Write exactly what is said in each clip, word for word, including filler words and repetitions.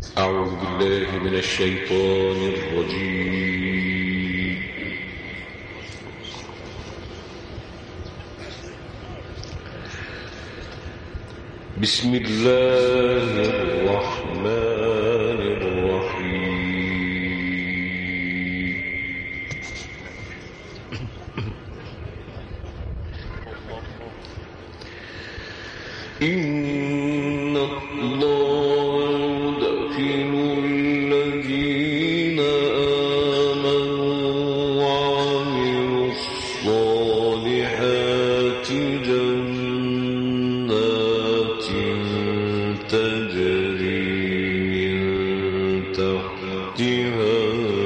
أعوذ بالله من الشيطان الرجيم. بسم الله الرحمن الرحيم. إن الله يدخل الذين آمنوا وعملوا الصالحات جنات تجري من تحتها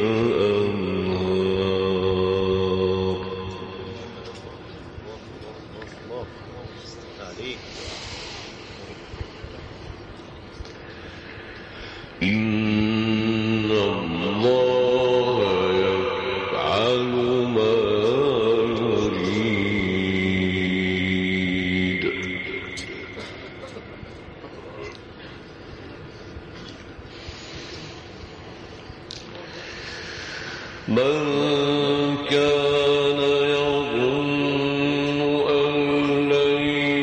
الأنهار. إن الله يفعل ما يريد. من كان يظن أن لن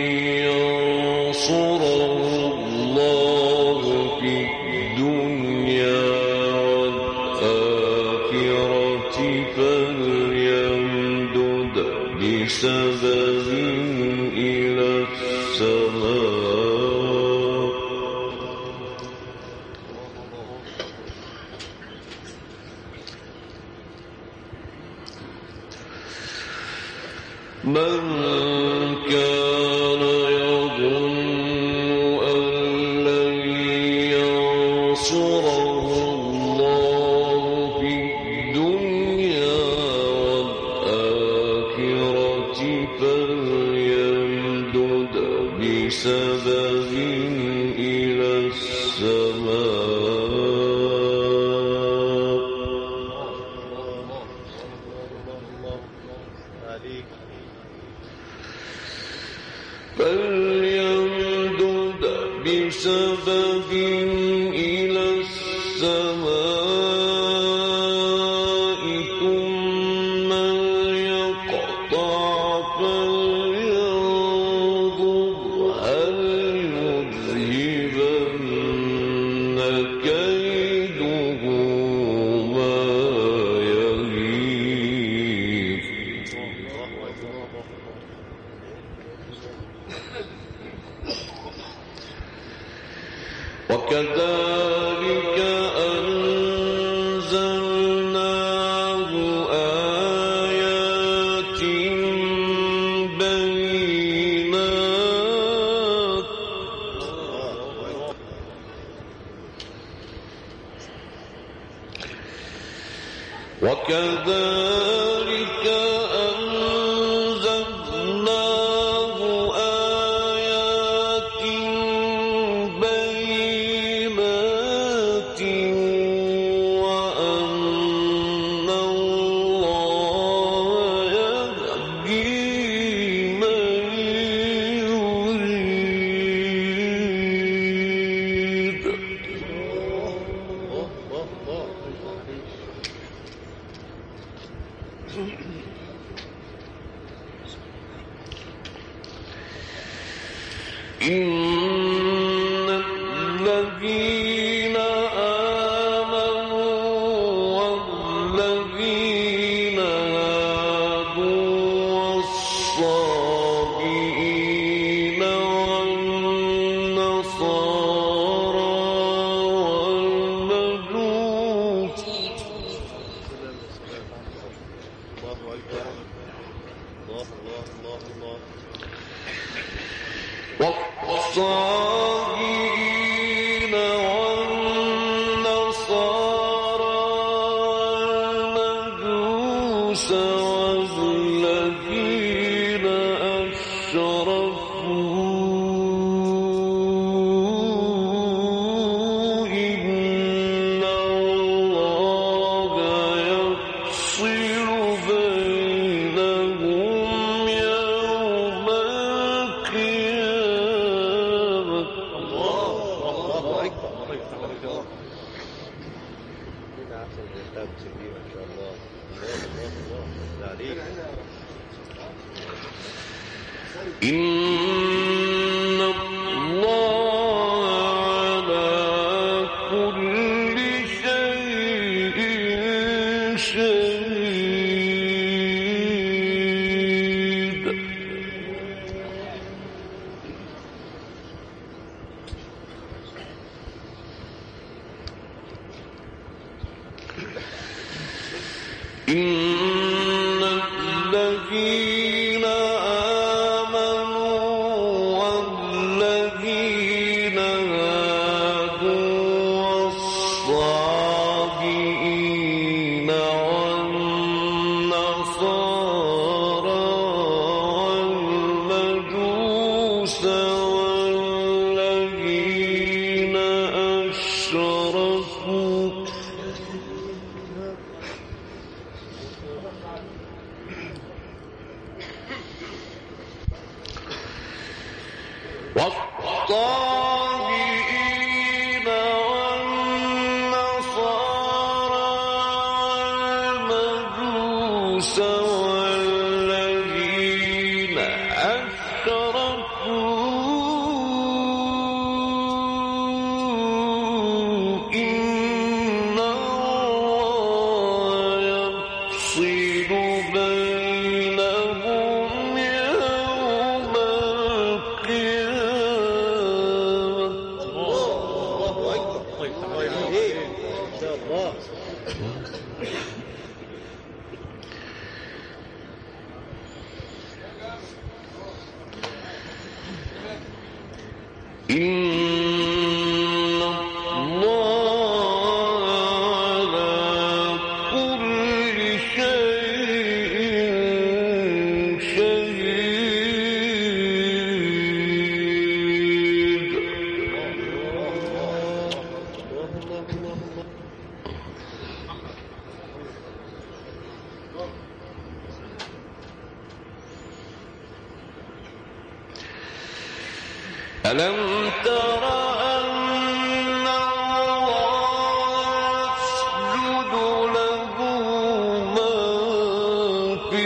ينصره الله في الدنيا والآخرة فليمدد بسبب إلى السماء. من كان يظن أن لن ينصره الله في الدنيا والآخرة فليمدد بسبب إلى السماء. فليمدد بسبب إلى السماء ثم ليقطع فلينظر هل يذهبن كيده ما يغيظ. وكذلك أنزلناه آيات بينات وكذلك أنزلناه آيات بينات وأن الله يهدي من يريد. إن الذين آمنوا والذين هادوا والصابئين والنصارى والمجوس والصابئين أحسن الكتاب تسجيل ما شاء الله. الله الله الله الله عليك. إن الله على كل شيء شهيد. إن الذين والصابئين والنصارى والمجوس والذين أشركوا إن الله يفصل بينهم يوم إن الله على كل شيء شهيد. ألم تر أن الله يسجد له ما في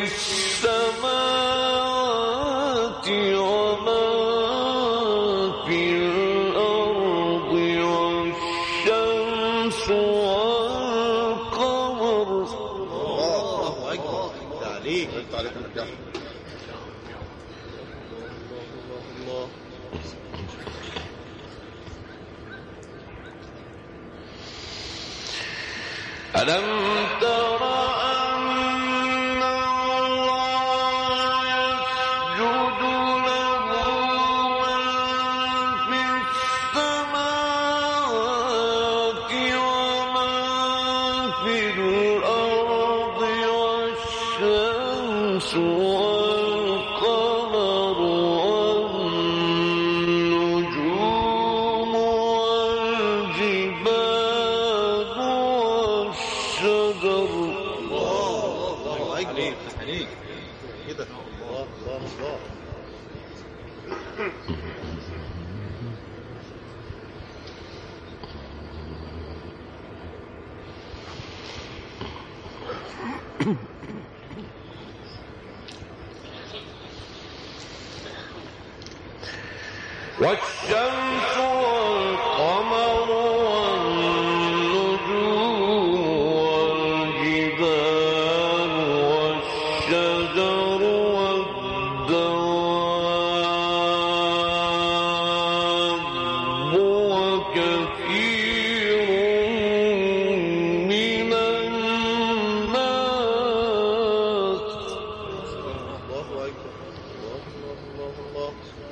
السماوات وما في الأرض والشمس والقمر. الله أكبر. عليك عليك النجاح. الله. ألم تر أن الله يسجد له من في السماوات ومن في الأرض والشمس والقمر والنجوم والجبال والشجر. الله عليك عليك كده. الله الله الله. والشمس والقمر والنجوم والجبال والشجر والدواب وكثير من الناس. الله أكبر. الله الله الله.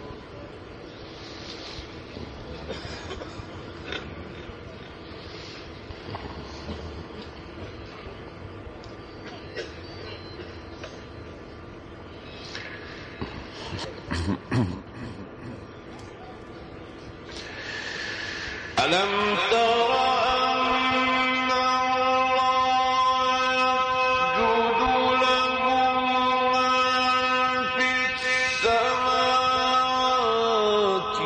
ألم تر أن الله يسجد له من في السماوات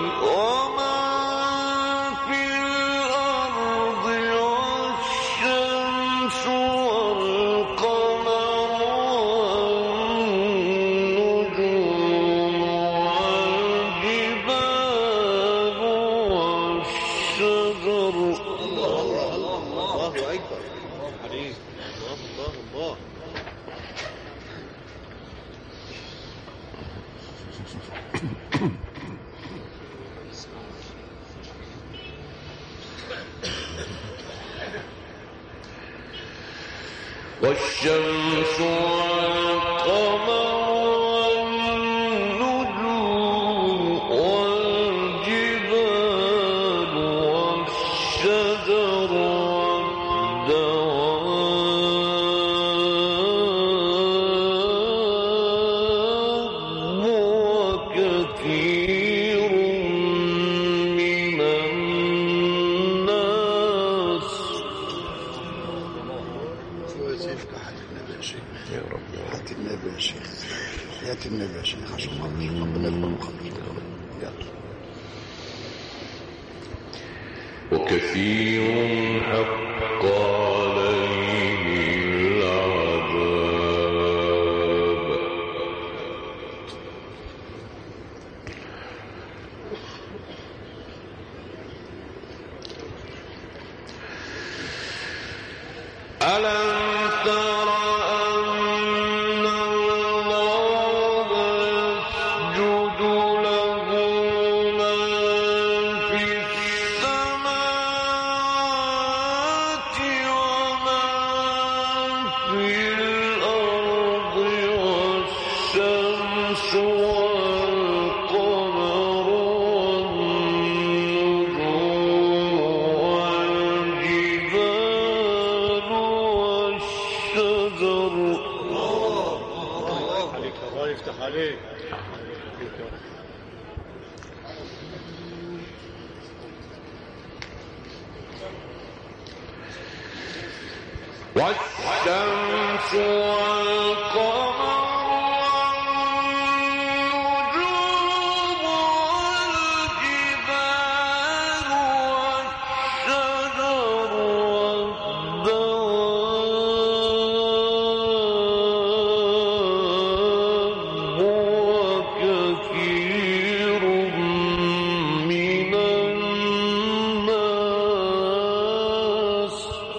ومن في الأرض والشمس والشمس والقمر والنجوم والجبال والشجر والدواب وكثير من الناس. يا رب حياة النبي يا شيخ، حياة النبي يا شيخ، عشان الله ربنا يكبر قبلك يا رب. يلا. وكثير حق عليه العذاب. ألم تر أن الله يسجد له من في السماوات ومن في الأرض والشمس والقمر والنجوم والجبال والشجر. الله عليك، الله يفتح عليك. والشمس والقمر والنجوم والجبال والشجر والدواب وكثير من الناس.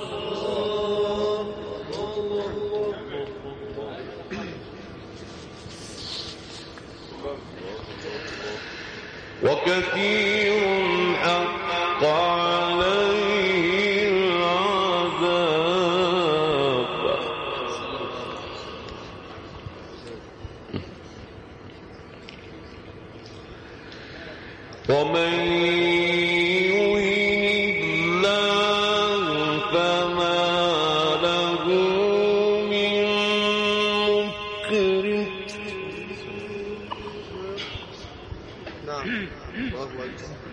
وكثير حق عليه العذاب. ومن يهن الله فما له من مكرم. نعم. الله أكبر.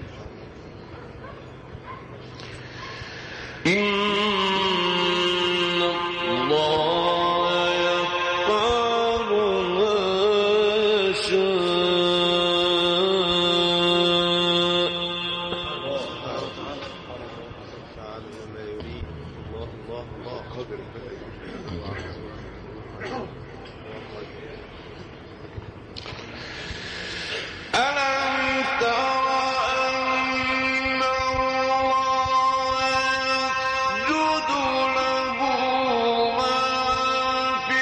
إن الله يفعل ما يشاء. فعل ما يريد. الله الله الله قدر. ألم تر أن الله يسجد له من في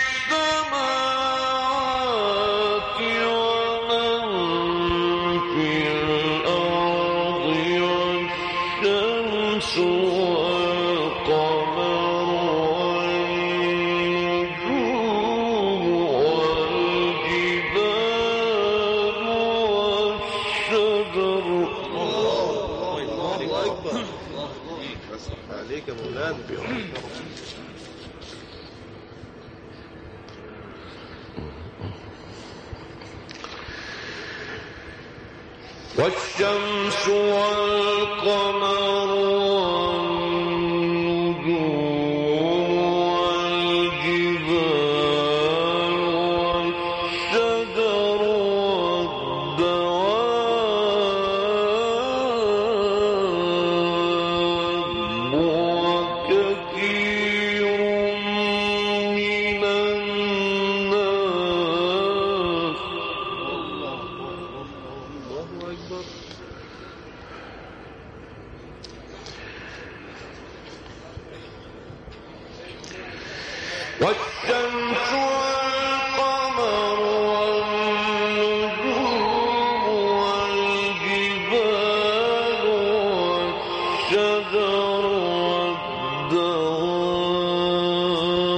السماوات ومن في الأرض والشمس والقمر والنجوم والجبال والشجر. الله أكبر. بس عليك يا مولانا. والشمس والقمر والنجوم والجبال والشجر والدواب وكثير من الناس. الله أكبر. والشمس والقمر والنجوم والجبال والشجر والدواب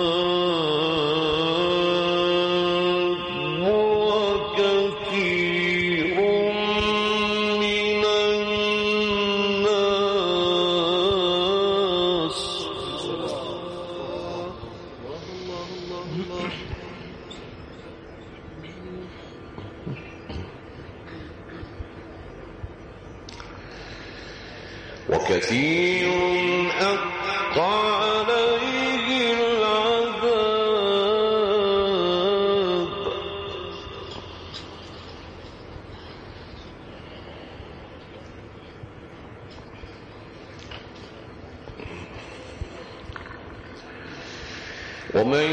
وكثير حق عليه العذاب ومن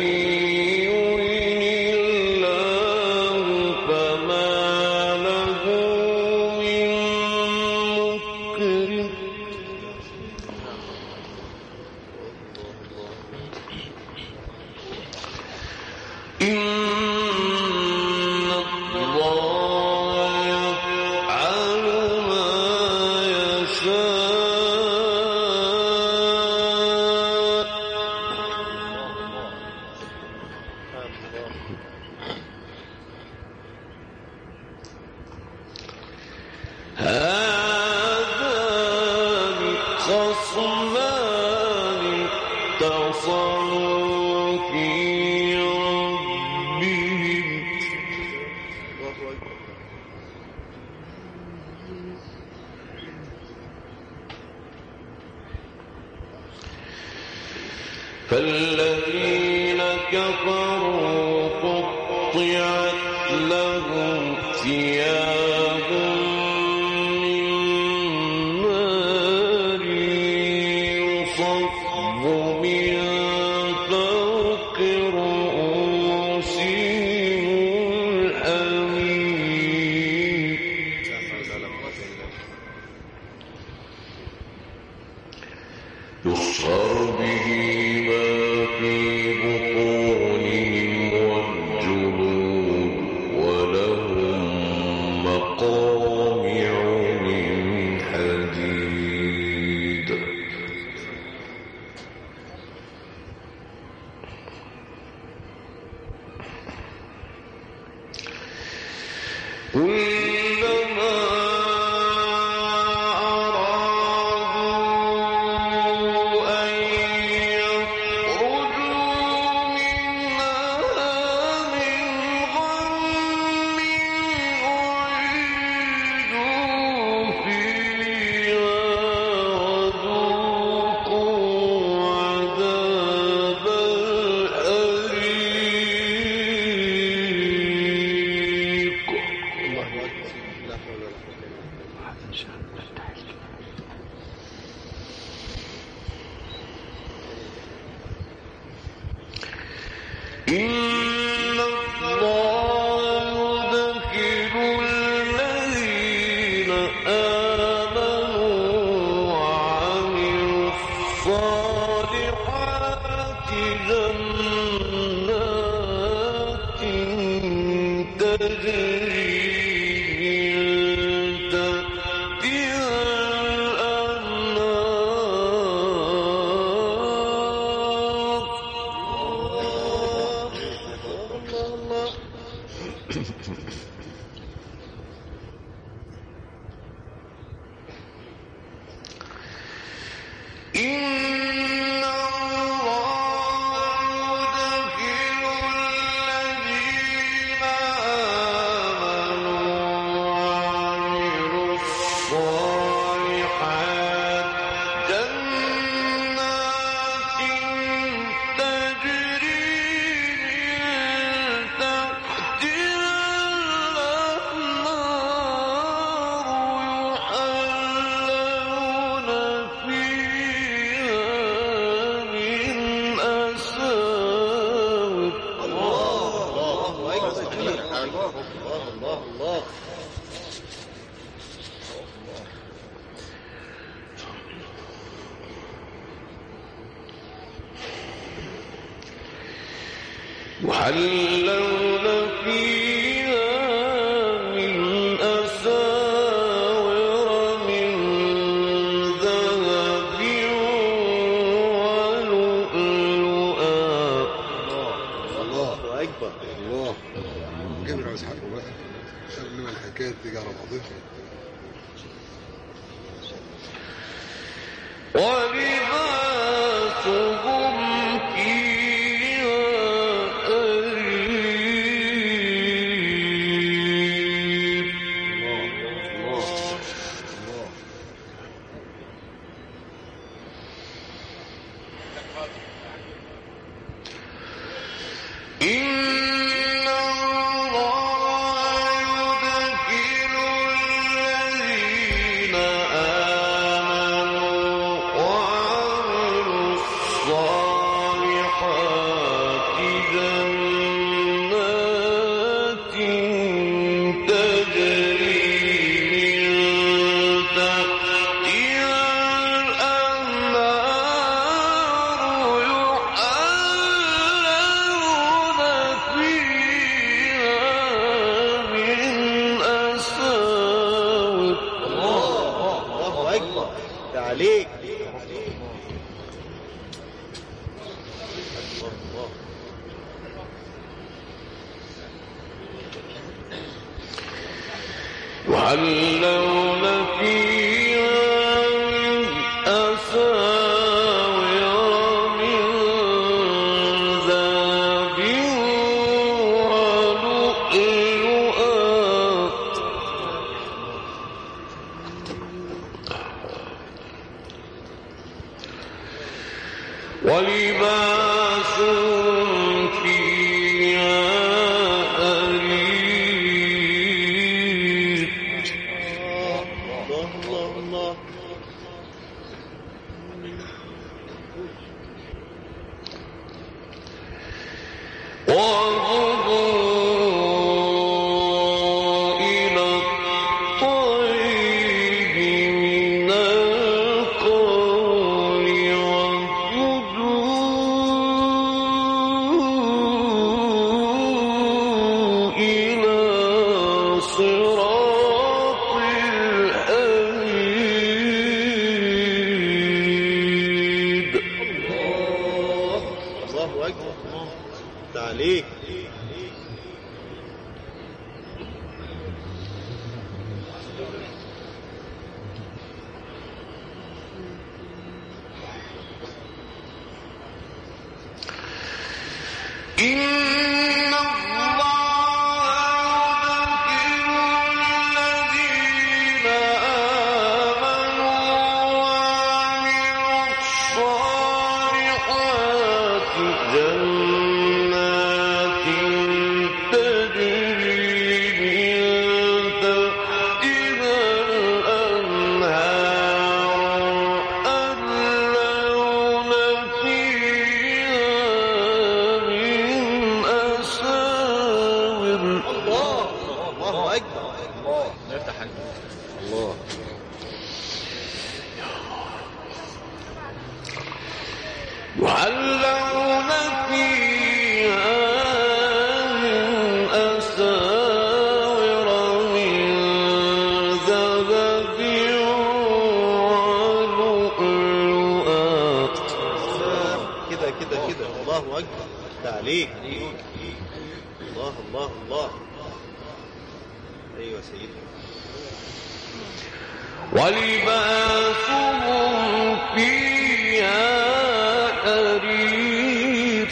فالذين كفروا قطعت لهم ثياب من نار يصب من فوق رؤوسهم الحميم يصهر به يحلون فيها من أساور من ذهب ولؤلؤا. الله أكبر. الله كبر عاوز حقه بقى قبل ما الحكاية تيجي على بعضها. ولباسهم فيها حرير. إن الله يدخل الذين آمنوا وعملوا الصالحات جنات تجري من تحتها الأنهار يحلون فيها من أساور. الله أكبر عليك. يحلون فيها من أساور من ذهب ولؤلؤات ولباسهم فيها حرير. الله الله الله. وهدوا إلى الطيب من القول وهدوا إلى صراط الحميد. الله أكبر عليك. إن الله يدخل الذين آمنوا وعملوا الصالحات جنات تجري من تحتها الأنهار يحلون فيها من أساور. الله الله أكبر. الله نفتح الله. يحلون فيها من أساور من ذهب ولؤلؤات. كده كده كده. الله أكبر عليك. الله الله الله. أيوة سيدنا. ولباسهم فيها حرير.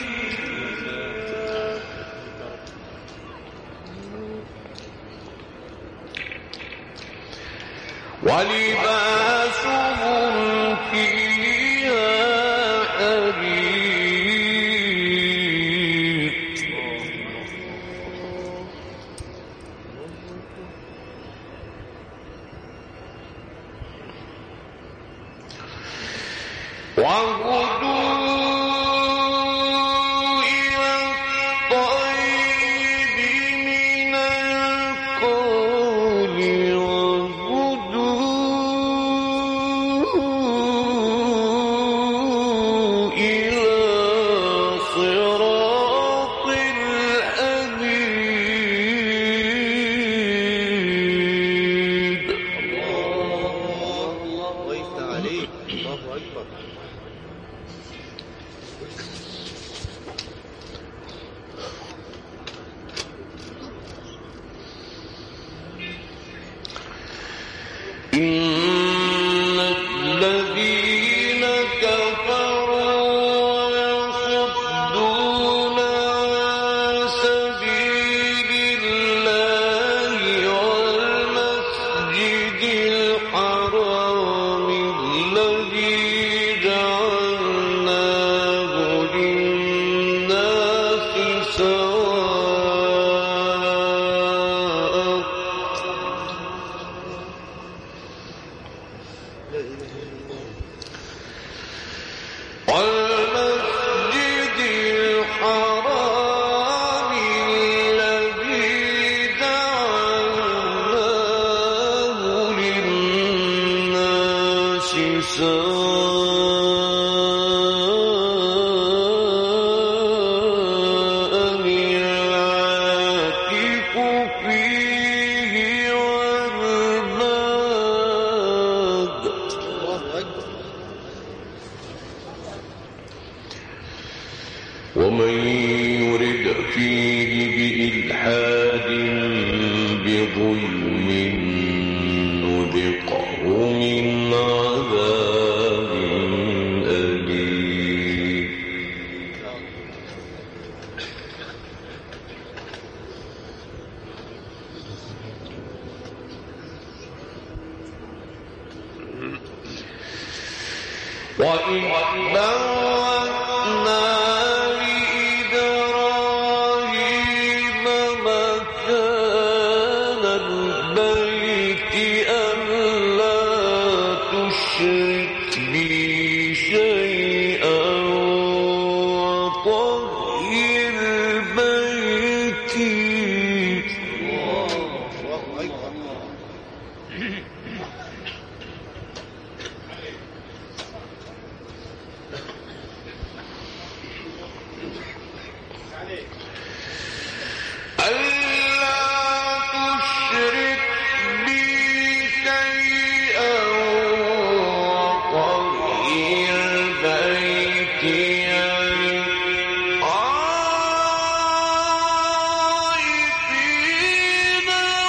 ولباسهم فيها حرير. وهدوا إلى الطيب من القول وهدوا إلى صراط الحميد. الله الله يفتح عليك. الله أكبر. إن الذين كفروا ويصدون عن سبيل الله والمسجد الحرام الذي جعل والمسجد الحرام الذي جعلناه للناس سواء العاكف فيه والباد. الله أكبر. ومن يرد فيه بإلحاد بظلم نذقه من عذاب أليم. وإذ بوأنا لإبراهيم مكان البيت ألا تشرك بي شيئا وطهر بيتي. الله أكبر. ألا تشرك بي شيئا وطهر بيتي للطائفين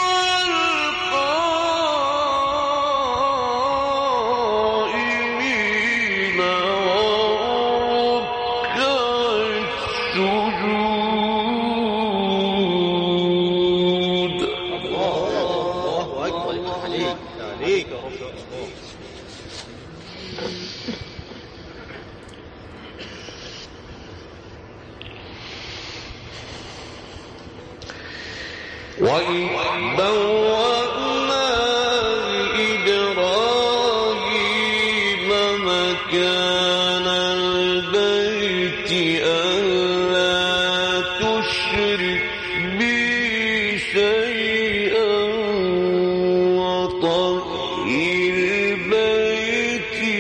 والقائمين والركع السجود. الله أكبر. عليك عليك يا رب. وإذ بوأنا لإبراهيم مكان البيت ألا تشرك بي شيئا وطهر بيتي.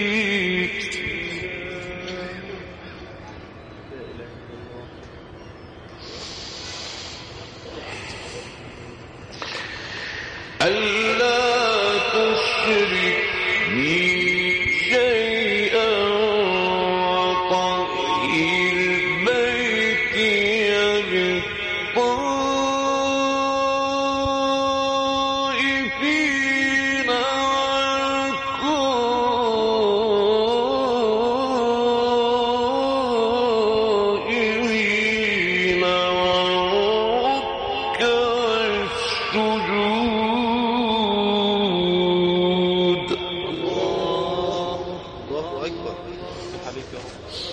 ألا تشرك بي شيئا وطهر بيتي للطائفين والقائمين والركع السجود. الله أكبر. عليك يا رب.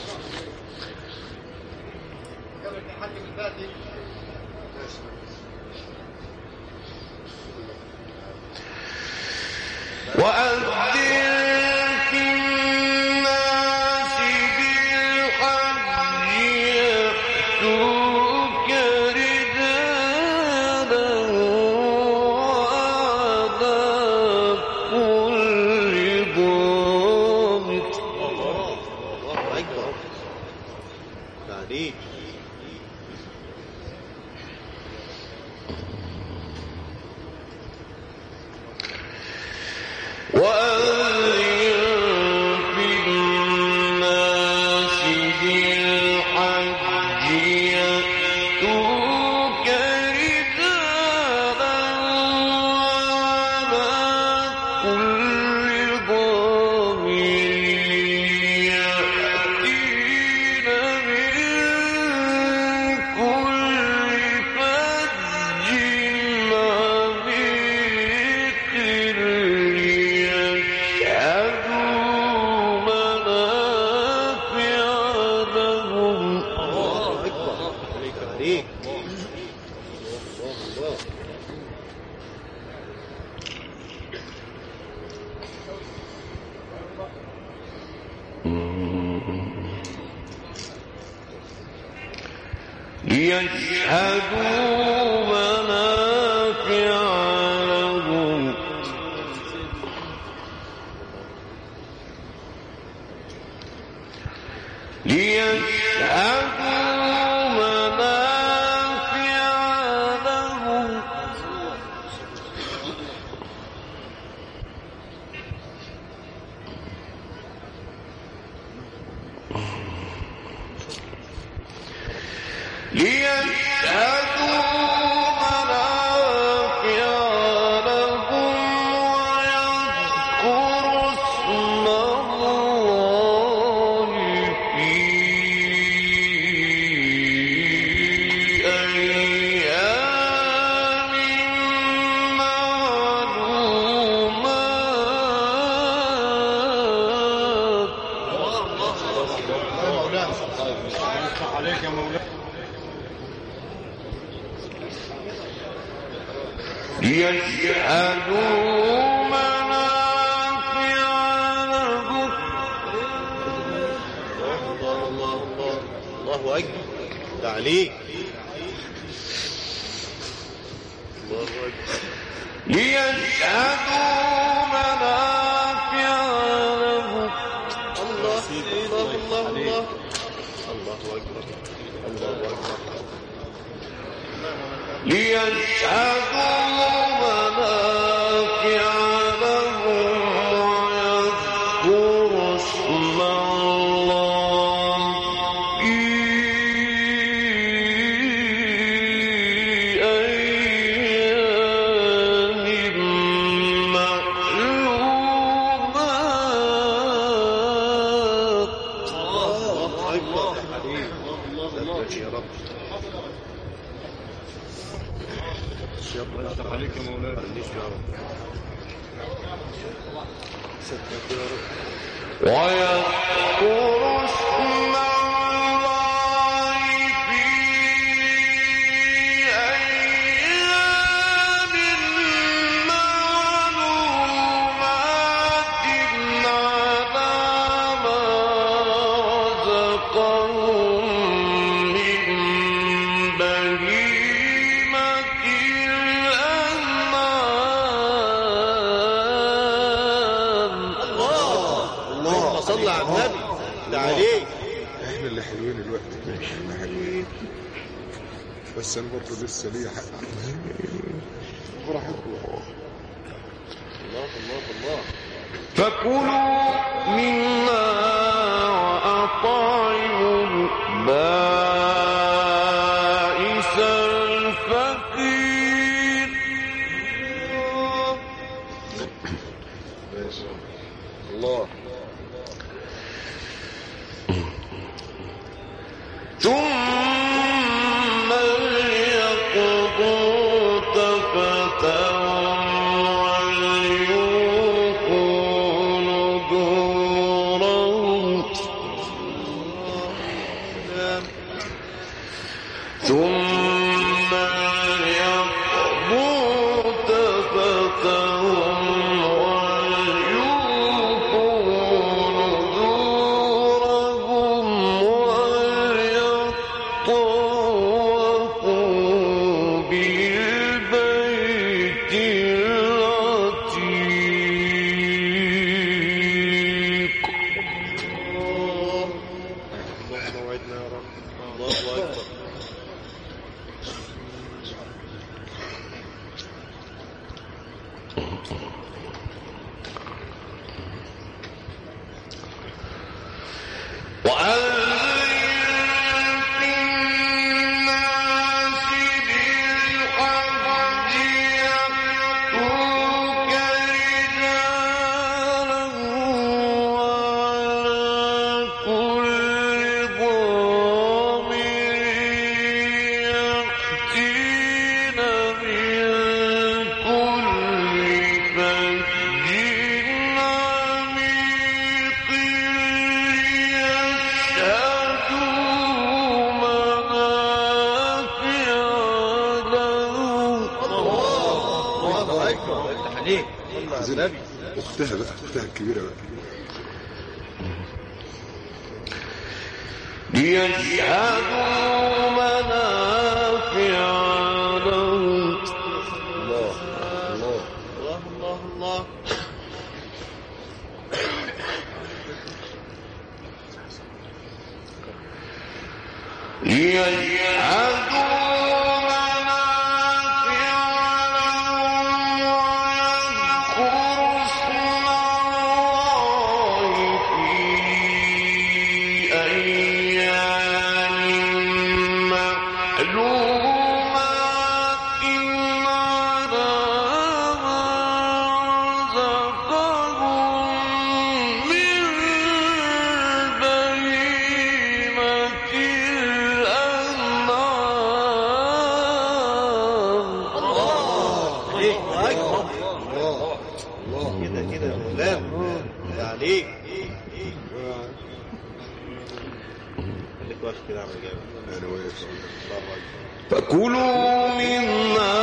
وأذن في الناس بالحج يأتوك رجالا وعلى كل ضامر. الله أكبر. عليك. وأذن ليشهدوا منافع لهم ليشهدوا منافع لهم ليشهدوا منافع لهم ويذكروا اسم الله في أيام معلومات. عليك يا مولانا. ليشهدوا منافع لهم. الله الله الله الله أكبر. ده عليك. الله أكبر. ليشهدوا منافع لهم. الله الله الله الله الله أكبر. الله أكبر. ليشهدوا منافع لهم ويذكروا اسم الله في أيام معلومات. الله أكبر. الله الله يا رب. يفتح عليك يا مولانا. خليك يا رب. ستك يا رب. ويذكروا اسم الله في أيام معلومات على ما رزقهم من بهيمة الأنعام. اللهم صل على النبي. ده عليك. احنا اللي حلوين الوقت. احنا حلوين. بس انا برضه لسه ليا حق. براحتكم. الله الله الله. فكلوا مما وأطعموا البائس الفقير. الله. ثم ليقضوا تفتهم وليوفوا نذورهم. ثم ليقضوا تفتهم وليوفوا نذورهم وليطوفوا بالبيت العتيق. اللهم وعدنا يا رب. الله أكبر. اختها بقى، اختها الكبيرة بقى. ليشهدوا منافع لهم الله الله الله الله الله. ليشهدوا منافع لهم ويذكروا اسم الله في أيام معلومات على ما رزقهم من بهيمة الأنعام. عليك أكبر. الله الله كده كده يا مولانا. ده عليك. خليك واقف كده على الجبل. يعني واقف. الله أكبر. فكلوا مما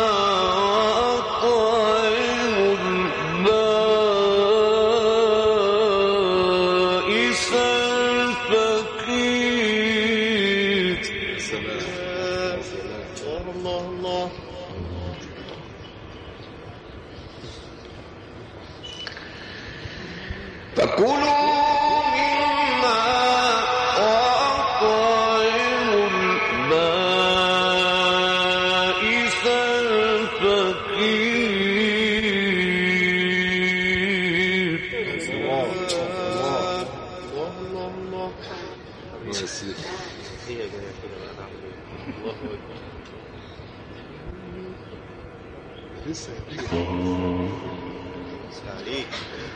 أطعموا البائس الفقير. سلام سلام الله الله الله. فكلوا مما أطعموا البائس الفقير. الله الله الله الله الله. الله يسير هي جاية كده بقى نعمل ايه؟ الله أكبر. لسه هتيجي عليك.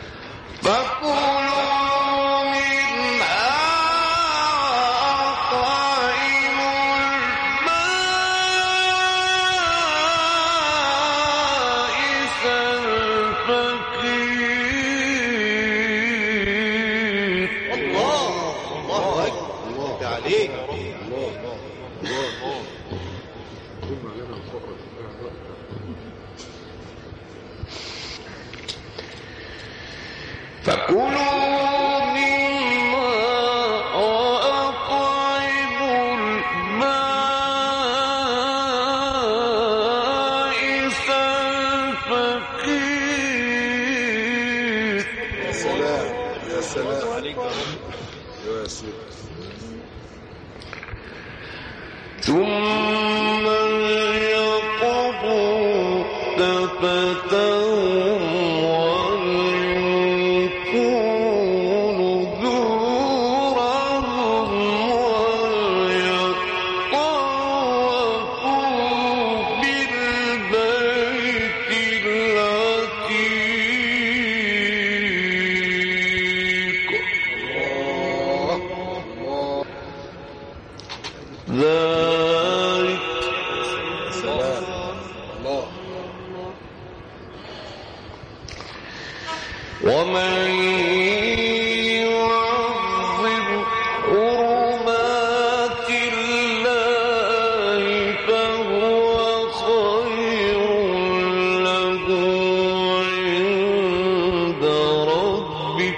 فكلوا منها أطعموا البائس الفقير. الله الله أكبر. الله ده عليك يا رب. الله الله قل معلنا الفقر فكلوا مما أطعموا البائس الفقير. يا سلام يا سلام عليك يا رب. يا سيدي ثم يقضوا تفتهم وليكونوا ذورهم وليطوفوا بالبيت العتيق. الله الله ذلك سلام الله ومن يعظم حرمات الله فهو خير له عند ربه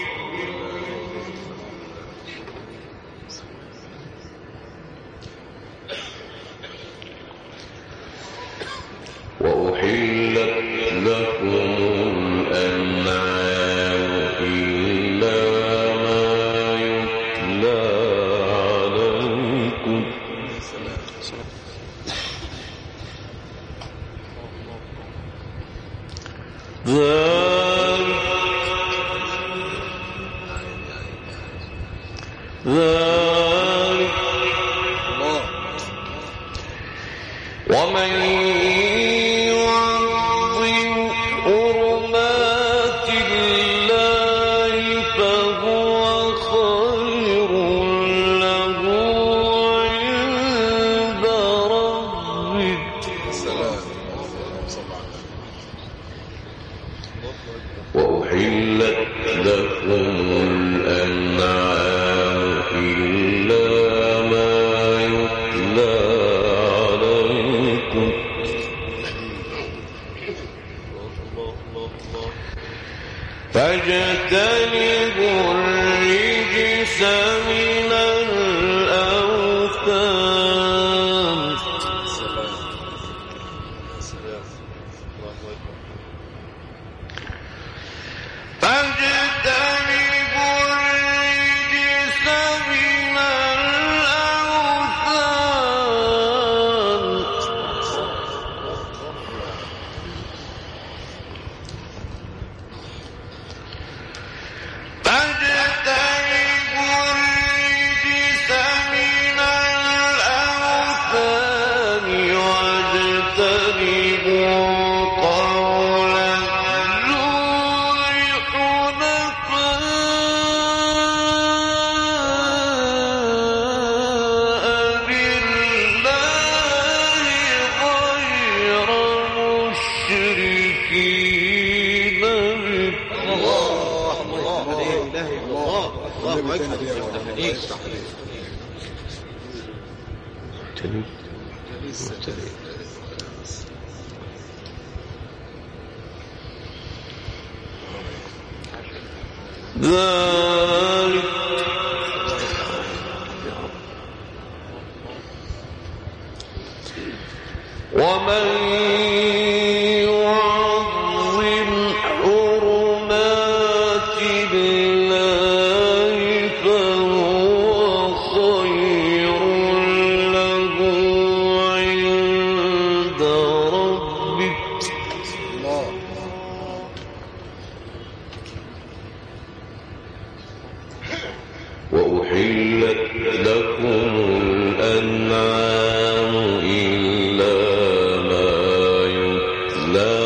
وأحلت لكم الأنعام إلا ما يتلى عليكم ذلك ذلك الله ومن يعظم حرمات الله فهو خير له عند ربه. سلام صلى الله عليه وأحلت لكم الأنعام إلا ما يتلى عليكم فاجتنبوا الرجس من إله إلا الله. الله النبي أكبر. تاني يا يفتح رب. عليك. يفتح عليك. تلي لسه تلي ذلك ومن يعظم حرمات الله فهو خير له عند ربه الله. وأحلت لكم الأنعام إلا ما يتلى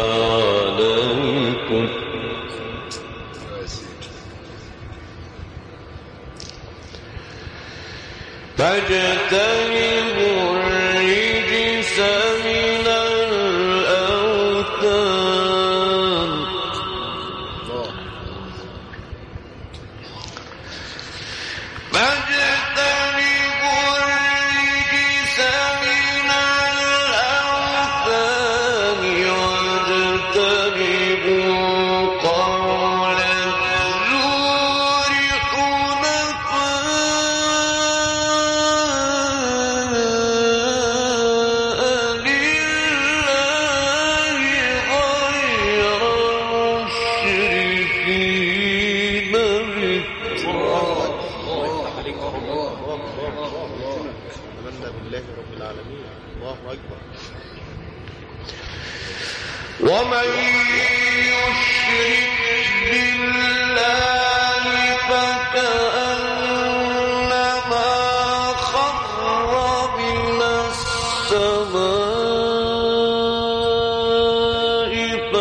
عليكم يا سيدي. فاجتنبوا الرجس من الأوثان الله. فاجتنبوا الرجس من الأوثان واجتنبوا قول الزور حنفاء لله غير مشركين به آمنا بالله رب العالمين. الله أكبر. ومن يشرك بالله فكأنما خر من السماء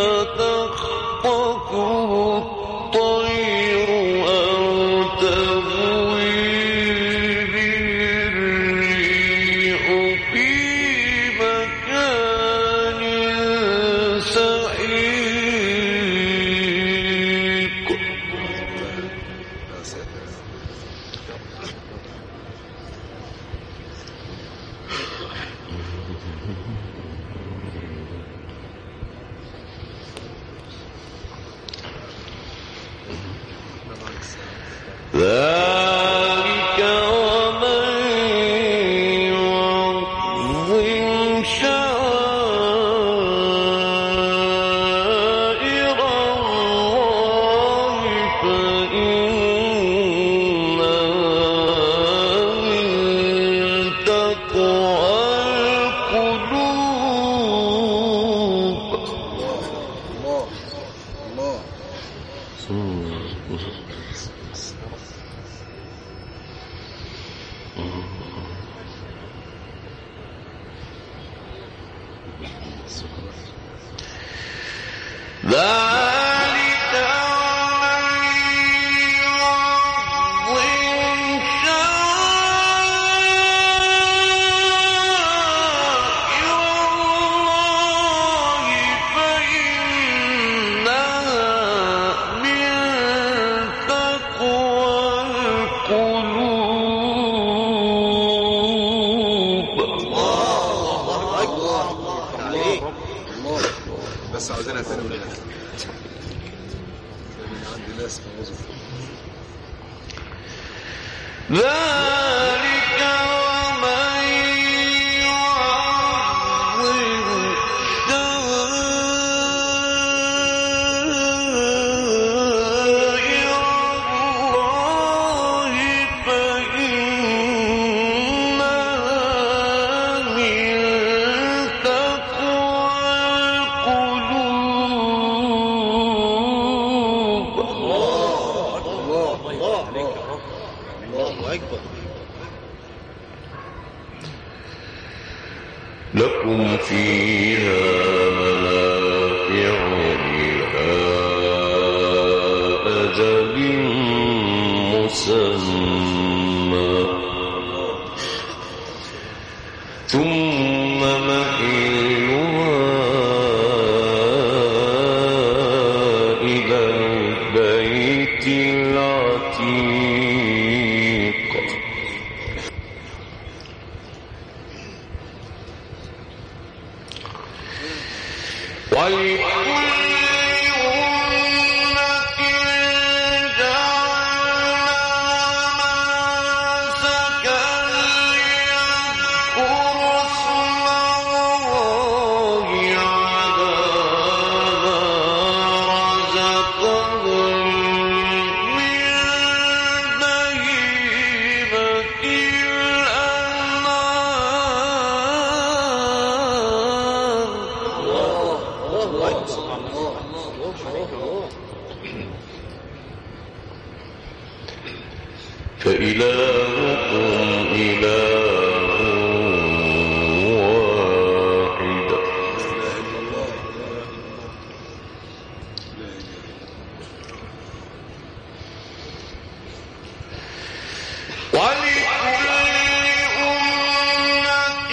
فتخطفه الطير أو تهوي به الريح في مكان سحيق يا ساتر. ذلك ومن يعظم شعائر الله فإنها من تقوى القلوب الله. الله. ذلك ومن يعظم شعائر الله فإنها من تقوى القلوب الله أكبر. يفتح عليك. الله. بس عاوزينها تاني ولا لا؟ عندي ناس في وظيفة. ذلك ومن يعظم شعائر الله فإنها من تقوى القلوب الله. الله عليك يا رب. الله أكبر. لكم فيها منافع إلى أجل مسمى ثم محلها إلى البيت العتيق عتيق فإلهكم إله واحد ولكل أمة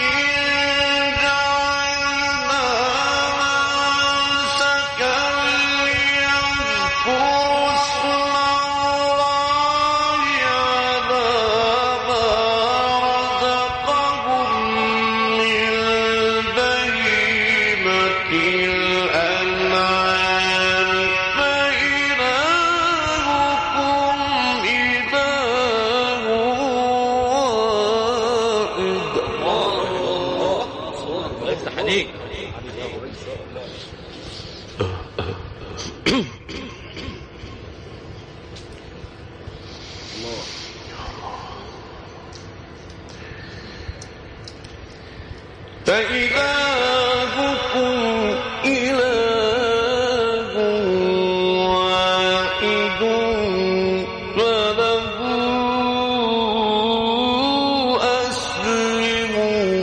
جعلنا منسكا ليذكروا اسم الله على ما رزقهم من بهيمة الأنعام فإلهكم إله واحد. افتح عليك. فإلهكم إله واحد فله أسلموا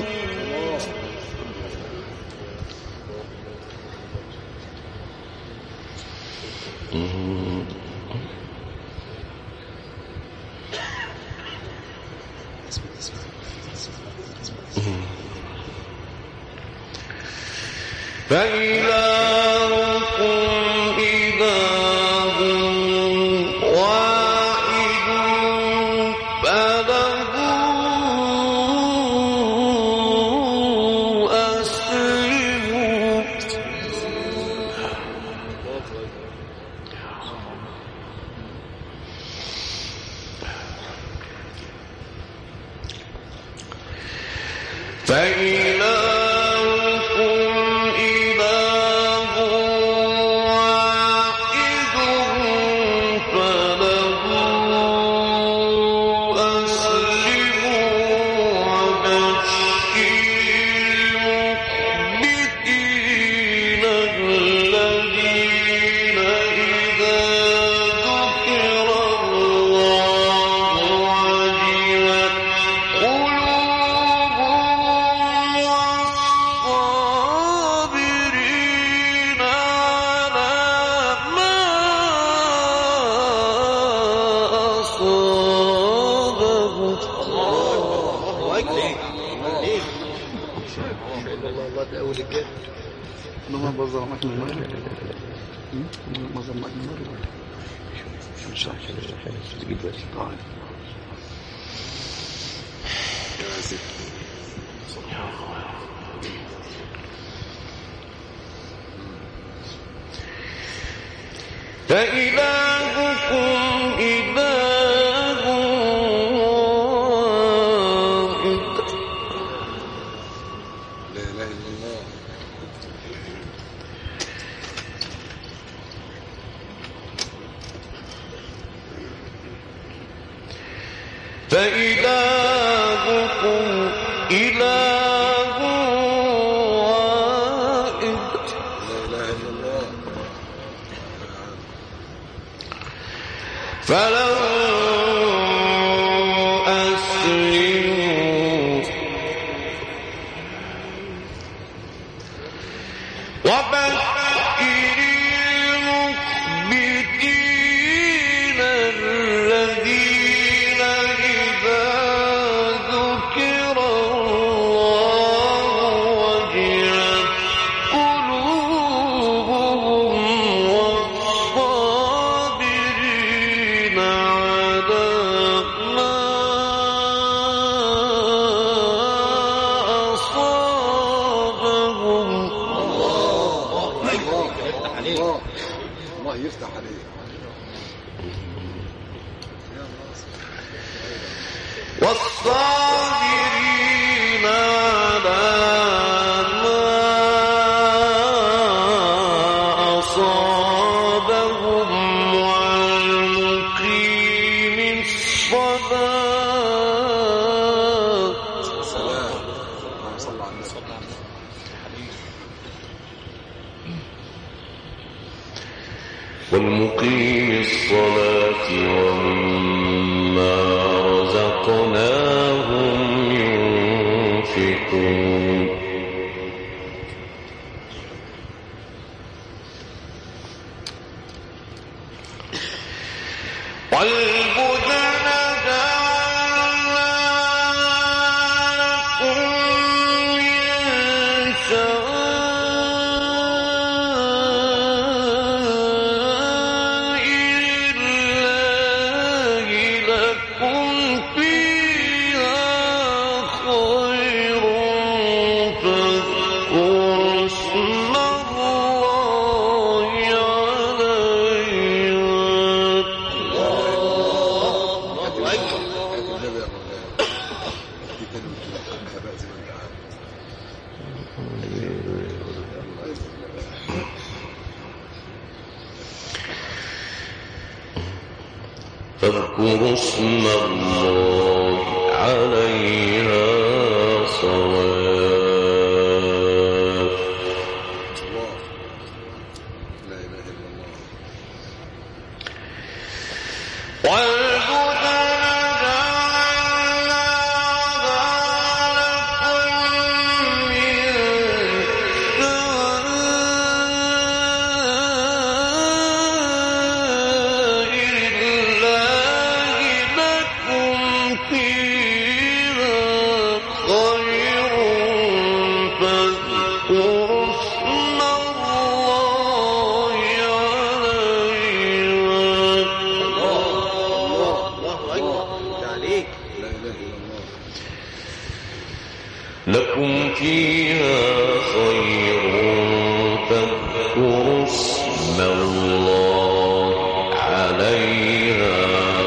فإلهكم إله واحد فله أسلموا فإلهكم إله واحد فله أسلموا وبشر المخبتين الذين إذا ذكر الله وجلت قلوبهم والصابرين على ما أصابهم. الله أكبر. عليك. الله الله تقول الجد لما بظهر معك من المرة لما بظهر معك من المرة شو شو شو تجيب بس قاعد فإلهكم إله واحد لا إله إلا الله. فإلهكم إله واحد لا إله إلا الله. فله أسلموا وبشر المخبتين الذين إذا والصابرين على ما أصابهم والمقيم الصلاة. اللهم صل على النبي. والمقيم الصلاة ومما رزقناهم ينفقون. والبدن جعلنا لكم من شعائر الله لكم فيها خير فاذكروا اسم الله عليها. هات النبي يا مولانا. دي كلمة تلقنها بقى زي ما انت عارف. فاذكروا اسم الله عليها صواف. الله لا إله إلا الله. والبدن جعلناها لكم من شعائر الله لكم فيها خير فاذكروا اسم الله عليها. الله أكبر. عليك. لا إله إلا الله. لكم فيها خير فاذكروا اسم الله عليها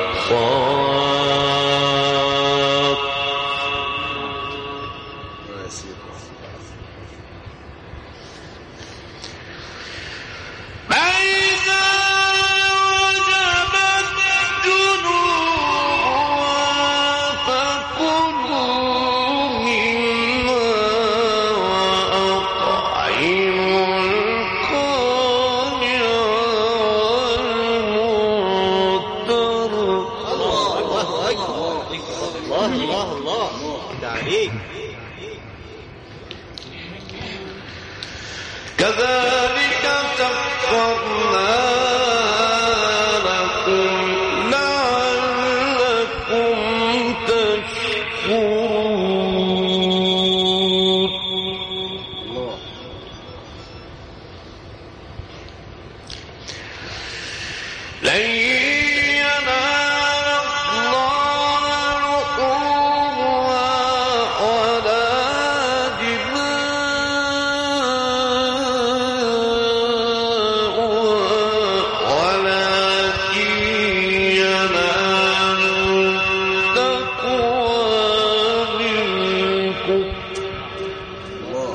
صواف. ما يسير. فإذا وجبت جنوبها فكلوا مما وأطعموا القانع والمضطر. الله أكبر. الله الله الله. عليك. كذلك سخرنا لكم لعلكم تشكرون. الله. لن ينال الله لحومها ولا دماؤها ولكن ينال التقوى منكم. الله.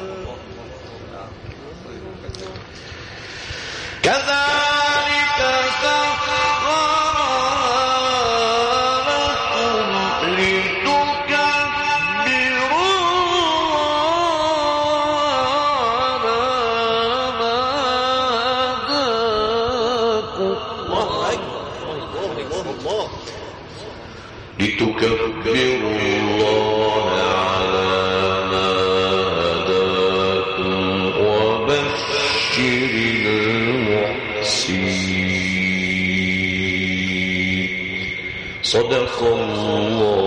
كذلك سخرها لكم لتكبروا الله على ما هداكم. الله أكبر. الله الله الله. لتكبروا الله على ما هداكم وبشر المحسنين. صدق الله